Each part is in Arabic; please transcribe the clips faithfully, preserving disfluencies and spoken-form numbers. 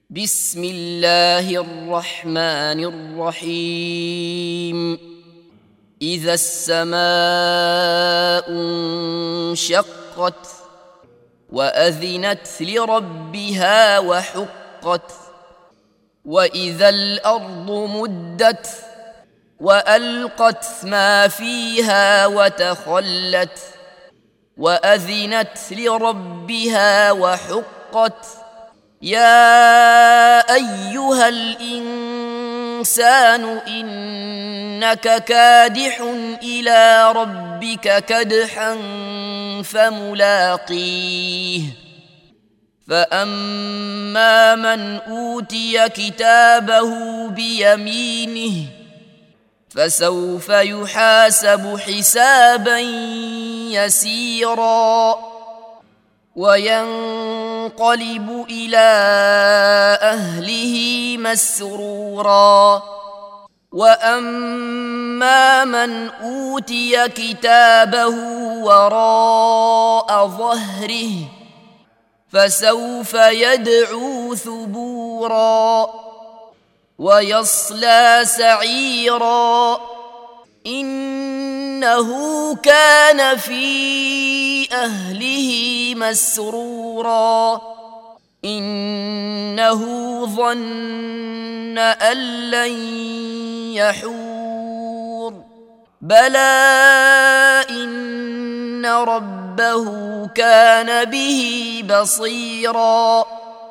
بسم الله الرحمن الرحيم إذا السماء انشقت وأذنت لربها وحقت وإذا الأرض مدت وألقت ما فيها وتخلت وأذنت لربها وحقت يا أيها الإنسان إنك كادح إلى ربك كدحا فملاقيه فأما من أوتي كتابه بيمينه فسوف يحاسب حسابا يسيرا وينقلب إلى أهله مسرورا وأما من أوتي كتابه وراء ظهره فسوف يدعو ثبورا ويصلى سعيرا إنه كان في أهله مسرورا إنه ظن أن لن يحور بلى إن ربه كان به بصيرا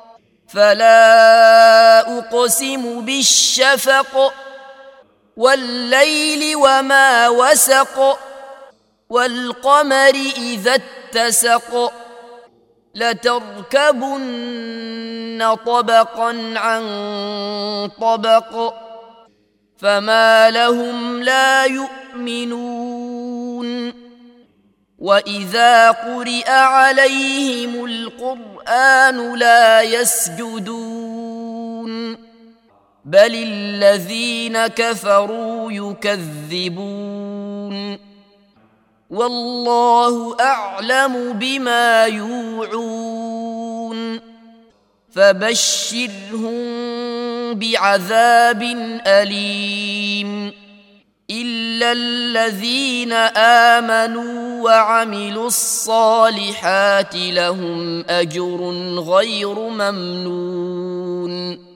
فلا أقسم بالشفق والليل وما وسق والقمر إذا اتسق لتركبن طبقا عن طبق فما لهم لا يؤمنون وإذا قرئ عليهم القرآن لا يسجدون بل الذين كفروا يكذبون والله أعلم بما يوعون فبشرهم بعذاب أليم إلا الذين آمنوا وعملوا الصالحات لهم أجر غير ممنون